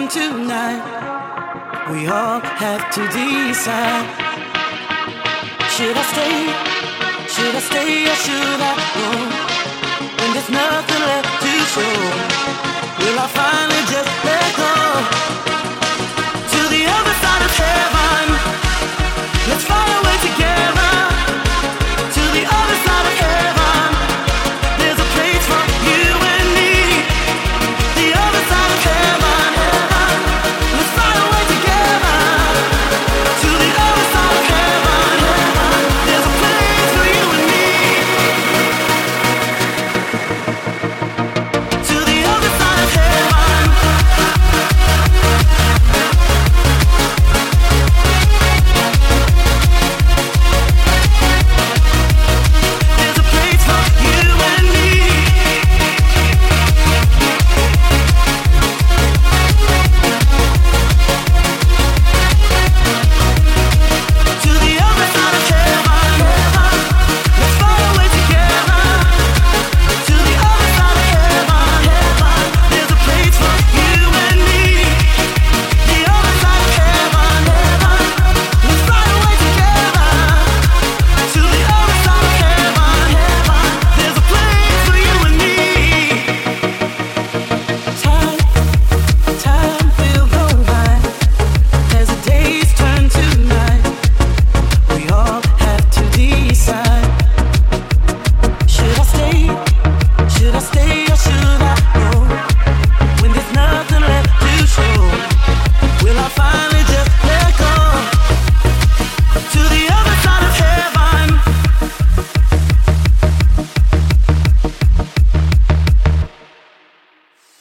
tonight. We all have to decide. Should I stay? Should I stay or should I go? When there's nothing left to show, will I finally just let go? To the other